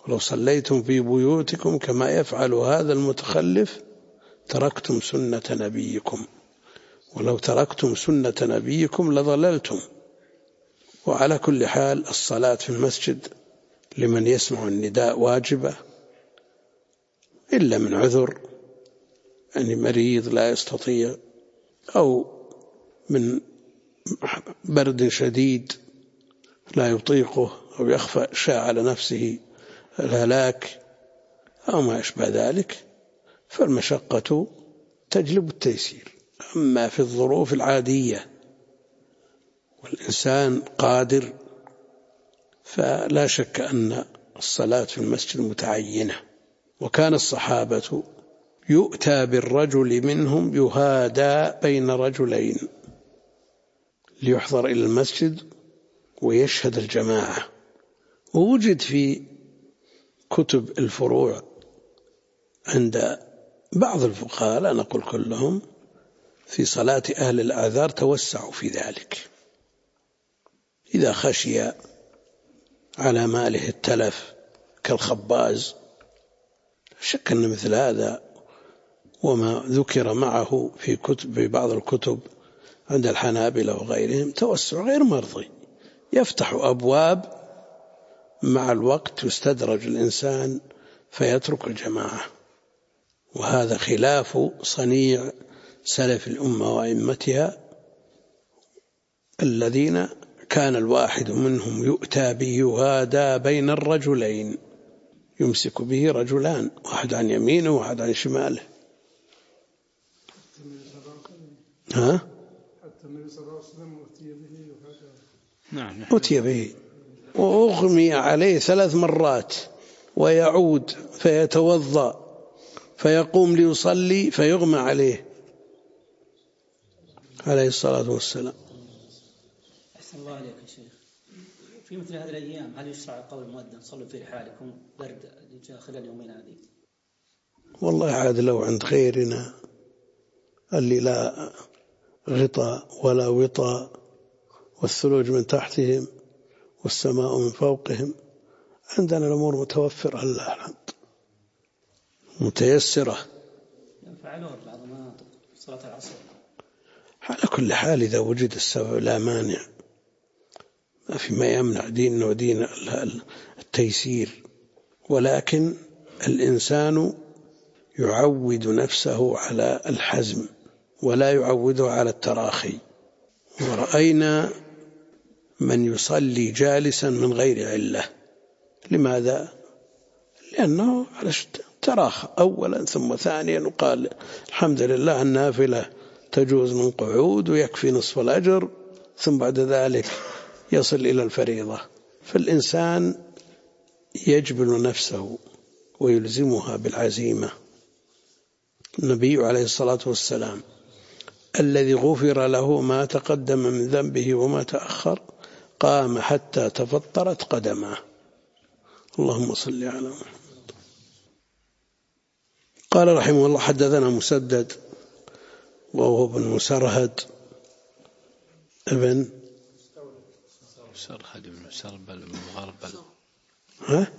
ولو صليتم في بيوتكم كما يفعل هذا المتخلف تركتم سنة نبيكم، ولو تركتم سنة نبيكم لضللتم. وعلى كل حال الصلاة في المسجد لمن يسمع النداء واجبة، إلا من عذر، يعني مريض لا يستطيع، أو من برد شديد لا يطيقه، أو يخفى شاء على نفسه الهلاك أو ما يشبه ذلك، فالمشقة تجلب التيسير. أما في الظروف العادية والإنسان قادر فلا شك أن الصلاة في المسجد متعينة. وكان الصحابة يؤتى بالرجل منهم يهادى بين رجلين ليحضر إلى المسجد ويشهد الجماعة. ووجد في كتب الفروع عند بعض الفقهاء، لا نقول كلهم، في صلاة أهل الأعذار توسعوا في ذلك. إذا خشي على ماله التلف كالخباز، شك أن مثل هذا وما ذكر معه في بعض الكتب عند الحنابلة وغيرهم توسع غير مرضي، يفتح أبواب مع الوقت يستدرج الإنسان فيترك الجماعة. وهذا خلاف صنيع سلف الأمة وأئمتها الذين كان الواحد منهم يؤتى به يهادى بين الرجلين، يمسك به رجلان، واحد عن يمينه وواحد عن شماله. ها؟ حتى النبي صلى الله عليه وسلم أتي به وهكذا. نعم. أتي به وأغمي عليه 3 مرات، ويعود فيتوضأ فيقوم ليصلي فيغمى عليه عليه الصلاة والسلام. أحسن الله عليك يا شيخ. في مثل هذه الأيام هل يشرع قول المؤذن صلوا في رحالكم برد جاء خلال اليومين هذه؟ والله عاد لو عند غيرنا اللي لا غطاء ولا وطاء والثلوج من تحتهم والسماء من فوقهم، عندنا الأمور متوفرة لله الحمد متيسرة. فعلوه بعض المناطق صلاة العصر. على كل حال إذا وجد السبب لا مانع، ما في ما يمنع ديننا ودين التيسير، ولكن الإنسان يعود نفسه على الحزم ولا يعوده على التراخي. ورأينا من يصلي جالسا من غير علة. لماذا؟ لأنه على تراخى أولا ثم ثانيا، وقال الحمد لله النافلة تجوز من قعود ويكفي نصف الأجر، ثم بعد ذلك يصل إلى الفريضة. فالإنسان يجبل نفسه ويلزمها بالعزيمة. النبي عليه الصلاة والسلام الذي غفر له ما تقدم من ذنبه وما تأخر قام حتى تفطرت قدماه. اللهم صل على محمد. قال رحمه الله حدثنا مسدد وهو ابن مسرهد ابن مسرهد بن سربل بن مغربل. ها؟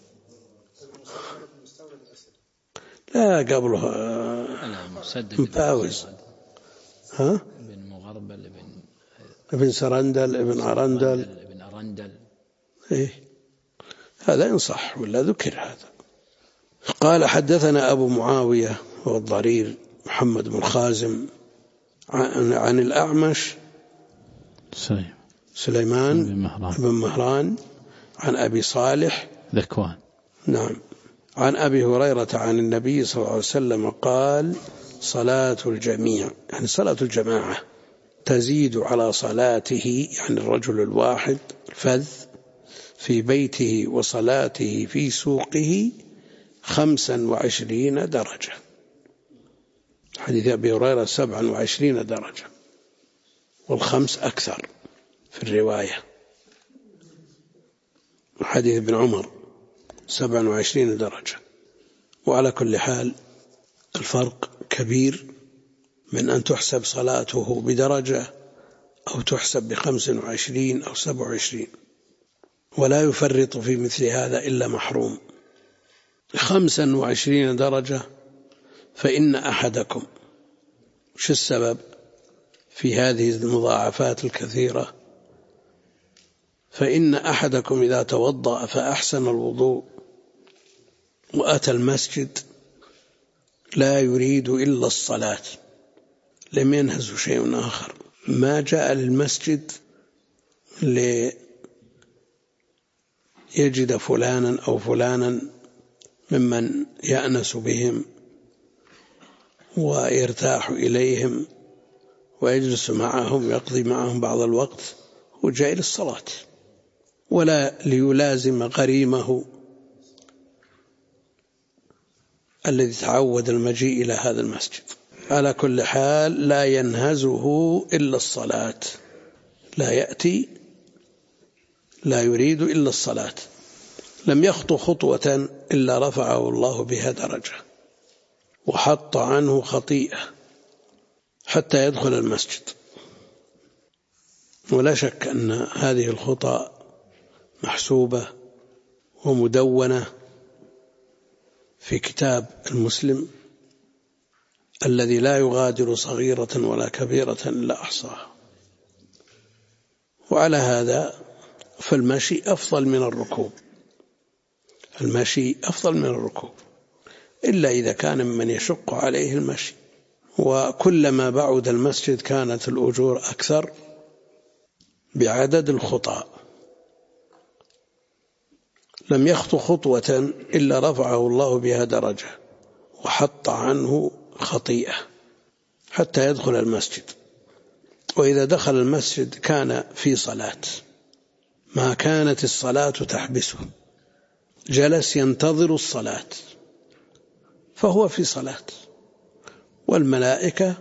لا قبله مفاوز. ها؟ ابن مغربل ابن سرندل ابن عرندل ابن أرندل. إيه هذا إن صح ولا ذكر هذا. قال حدثنا أبو معاوية والضرير محمد بن خازم عن الأعمش سليمان بن مهران عن أبي صالح ذكوان. نعم. عن أبي هريرة عن النبي صلى الله عليه وسلم قال صلاة الجميع، يعني صلاة الجماعة، تزيد على صلاته، يعني الرجل الواحد الفذ في بيته وصلاته في سوقه 25 درجة. حديث أبي هريرة 27 درجة، والخمس أكثر في الرواية. حديث ابن عمر 27 درجة. وعلى كل حال الفرق كبير من أن تحسب صلاته بدرجة أو تحسب ب25 أو 27، ولا يفرط في مثل هذا إلا محروم. 25 درجة، فإن أحدكم، وش السبب في هذه المضاعفات الكثيرة؟ فإن أحدكم إذا توضأ فأحسن الوضوء وأتى المسجد لا يريد إلا الصلاة، لم ينهزه شيء آخر، ما جاء للمسجد ليجد فلانا أو فلانا ممن يأنس بهم ويرتاح إليهم ويجلس معهم ويقضي معهم بعض الوقت، هو جاء للصلاة، ولا ليلازم غريمه الذي تعود المجيء إلى هذا المسجد. على كل حال لا ينهزه إلا الصلاة، لا يأتي لا يريد إلا الصلاة، لم يخطو خطوة إلا رفعه الله بها درجة وحط عنه خطيئة حتى يدخل المسجد. ولا شك أن هذه الخطى محسوبة ومدونة في كتاب المسلم الذي لا يغادر صغيرة ولا كبيرة إلا أحصاها. وعلى هذا فالمشي أفضل من الركوب، المشي أفضل من الركوب، إلا إذا كان من يشق عليه المشي، وكلما بعد المسجد كانت الأجور أكثر بعدد الخطى. لم يخطو خطوة إلا رفعه الله بها درجة وحط عنه خطيئة حتى يدخل المسجد. وإذا دخل المسجد كان في صلاة، ما كانت الصلاة تحبسه، جلس ينتظر الصلاة فهو في صلاة، والملائكة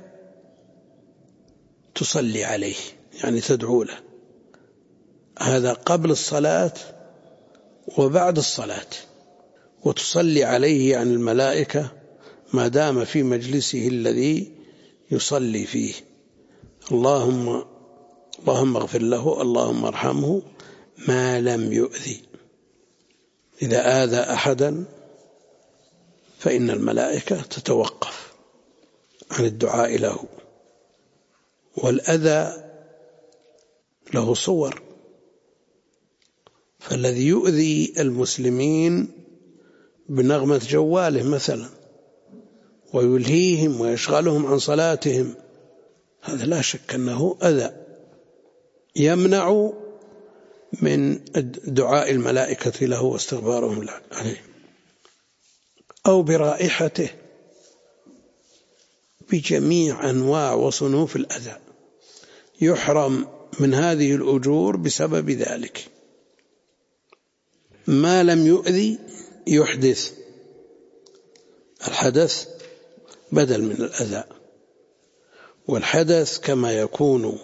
تصلي عليه يعني تدعو له، هذا قبل الصلاة وبعد الصلاة، وتصلي عليه يعني الملائكة ما دام في مجلسه الذي يصلي فيه، اللهم اغفر له، اللهم ارحمه ما لم يؤذي. إذا آذى أحدا فإن الملائكة تتوقف عن الدعاء له، والأذى له صور، فالذي يؤذي المسلمين بنغمة جواله مثلا ويلهيهم ويشغلهم عن صلاتهم، هذا لا شك أنه أذى يمنع من دعاء الملائكة له واستغفارهم عليه. أو برائحته، بجميع أنواع وصنوف الأذى، يحرم من هذه الأجور بسبب ذلك. ما لم يؤذي يحدث، الحدث بدل من الأذى، والحدث كما يكون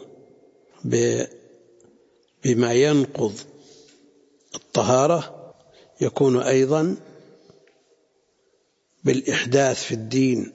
بما ينقض الطهارة يكون أيضا بالإحداث في الدين،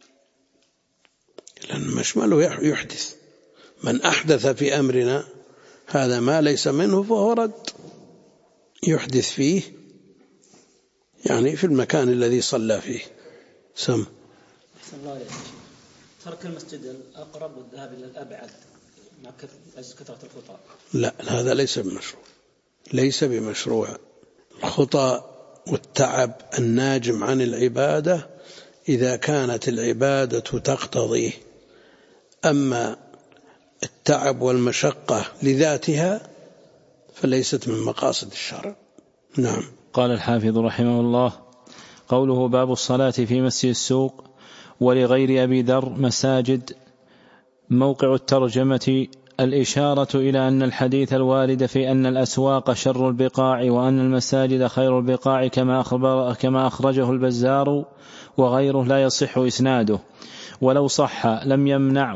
لأن مشمله يحدث. من أحدث في أمرنا هذا ما ليس منه فهو رد، يحدث فيه يعني في المكان الذي صلى فيه. سم الله عليك. ترك المسجد الأقرب والذهاب إلى الأبعد مع كثرة الخطى، لا هذا ليس بمشروع، ليس بمشروع. الخطى والتعب الناجم عن العبادة إذا كانت العبادة تقتضيه، أما التعب والمشقة لذاتها فليست من مقاصد الشرع. نعم. قال الحافظ رحمه الله: قوله باب الصلاة في مسجد السوق. ولغير أبي ذر مساجد. موقع الترجمة الإشارة إلى أن الحديث الوارد في أن الأسواق شر البقاع وأن المساجد خير البقاع كما أخرجه البزار وغيره لا يصح إسناده، ولو صح لم يمنع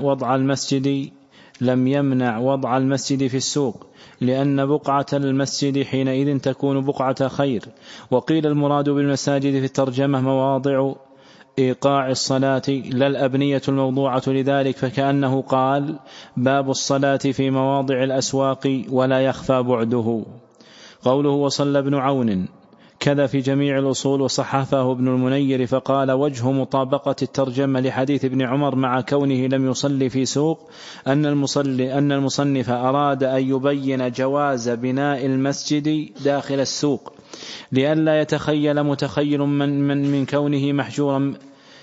وضع المسجد في السوق، لأن بقعة المسجد حينئذ تكون بقعة خير. وقيل المراد بالمساجد في الترجمة مواضع إيقاع الصلاة لا الأبنية الموضوعة لذلك، فكأنه قال باب الصلاة في مواضع الأسواق ولا يخفى بعده. قوله وصلى ابن عون كذا في جميع الأصول، وصححه ابن المنير فقال: وجه مطابقة الترجمة لحديث ابن عمر مع كونه لم يصلي في سوق أن المصنف أراد أن يبين جواز بناء المسجد داخل السوق لئلا يتخيل متخيل من كونه محجورا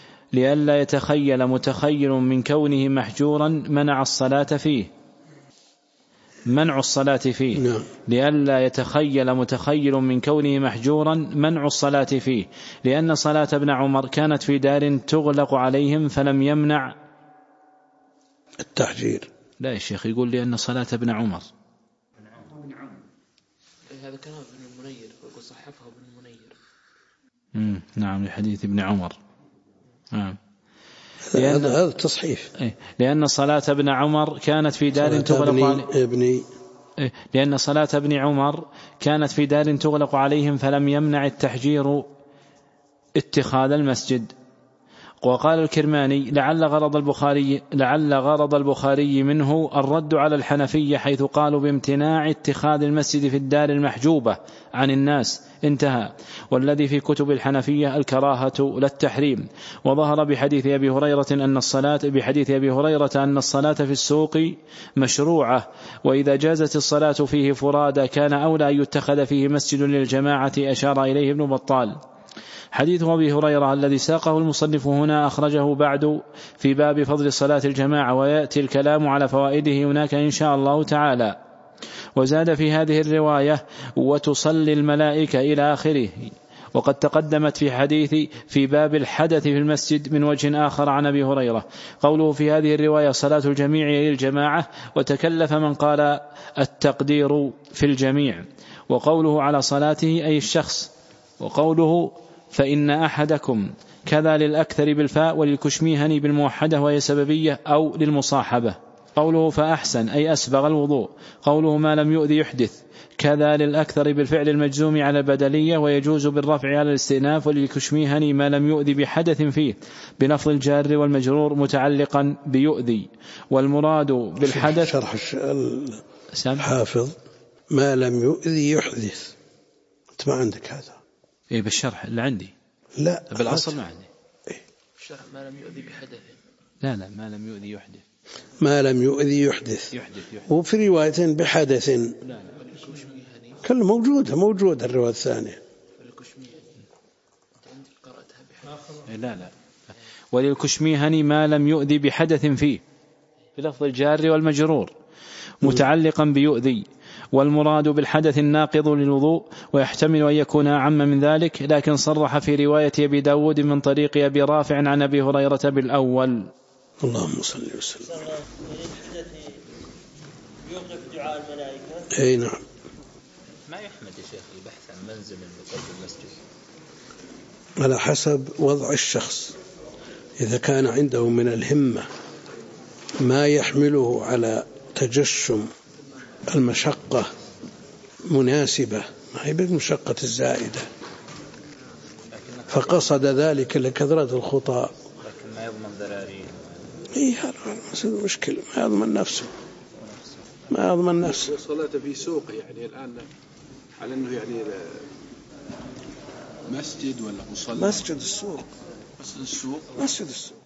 منع الصلاة فيه لئلا يتخيل متخيل من كونه محجورا منع الصلاة فيه، لأن صلاة ابن عمر كانت في دار تغلق عليهم فلم يمنع التحجير. لا يا شيخ، يقول لأن صلاة ابن عمر هذا كلام ابن المنير وصححه ابن المنير. نعم، لحديث ابن عمر. نعم، هذا تصحيف. لأن صلاة ابن عمر كانت في دار تغلق عليهم فلم يمنع التحجير اتخاذ المسجد. وقال الكرماني: لعل غرض البخاري منه الرد على الحنفية حيث قالوا بامتناع اتخاذ المسجد في الدار المحجوبة عن الناس، انتهى. والذي في كتب الحنفية الكراهة لا التحريم. وظهر بحديث أبي هريرة أن الصلاة في السوق مشروعة، وإذا جازت الصلاة فيه فرادى كان أولى أن يتخذ فيه مسجد للجماعة، أشار إليه ابن بطال. حديث أبي هريرة الذي ساقه المصنف هنا أخرجه بعد في باب فضل صلاة الجماعة، ويأتي الكلام على فوائده هناك إن شاء الله تعالى. وزاد في هذه الرواية: وتصلي الملائكة إلى آخره. وقد تقدمت في حديث في باب الحدث في المسجد من وجه آخر عن أبي هريرة قوله في هذه الرواية: صلاة الجميع للجماعة، وتكلف من قال التقدير في الجميع. وقوله على صلاته أي الشخص. وقوله فإن أحدكم كذا للأكثر بالفاء، وللكشميهني بالموحدة وهي سببية أو للمصاحبة. قوله فأحسن أي أسبغ الوضوء. قوله ما لم يؤذي يحدث كذا للأكثر بالفعل المجزوم على البدلية ويجوز بالرفع على الاستئناف. وللكشميهني ما لم يؤذي بحدث فيه بلفظ الجار والمجرور متعلقا بيؤذي. والمراد بالحدث شرح الحافظ ما لم يؤذي يحدث. أنت ما عندك هذا؟ إيه بالشرح اللي عندي. لا بالأصل ما عندي. الشرح ما لم يؤذي بحدث. لا ما لم يؤذي يحدث. ما لم يؤذي يحدث. وفي رواية بحدث. لا كله موجود الرواية الثانية. لا وللكشميهني ما لم يؤذي بحدث فيه بلفظ الجار والمجرور متعلقا بيؤذي. والمراد بالحدث الناقض للوضوء، ويحتمل أن يكون أعم من ذلك، لكن صرح في رواية أبي داود من طريق أبي رافع عن أبي هريرة بالأول. اللهم صل وسلم. يوقف دعاء الملائكة. أي نعم. ما يحمد يا شيخ البحث عن منزل من قلب المسجد على حسب وضع الشخص. إذا كان عنده من الهمة ما يحمله على تجشم المشقة مناسبة، ما هي بالمشقة الزائدة، فقصد ذلك لكثرة الخطأ، لكن ما يضمن ذراري. هذا مشكلة، ما يضمن نفسه. صلاة في سوق يعني الآن على أنه يعني مسجد ولا مصلى؟ مسجد السوق. مسجد السوق.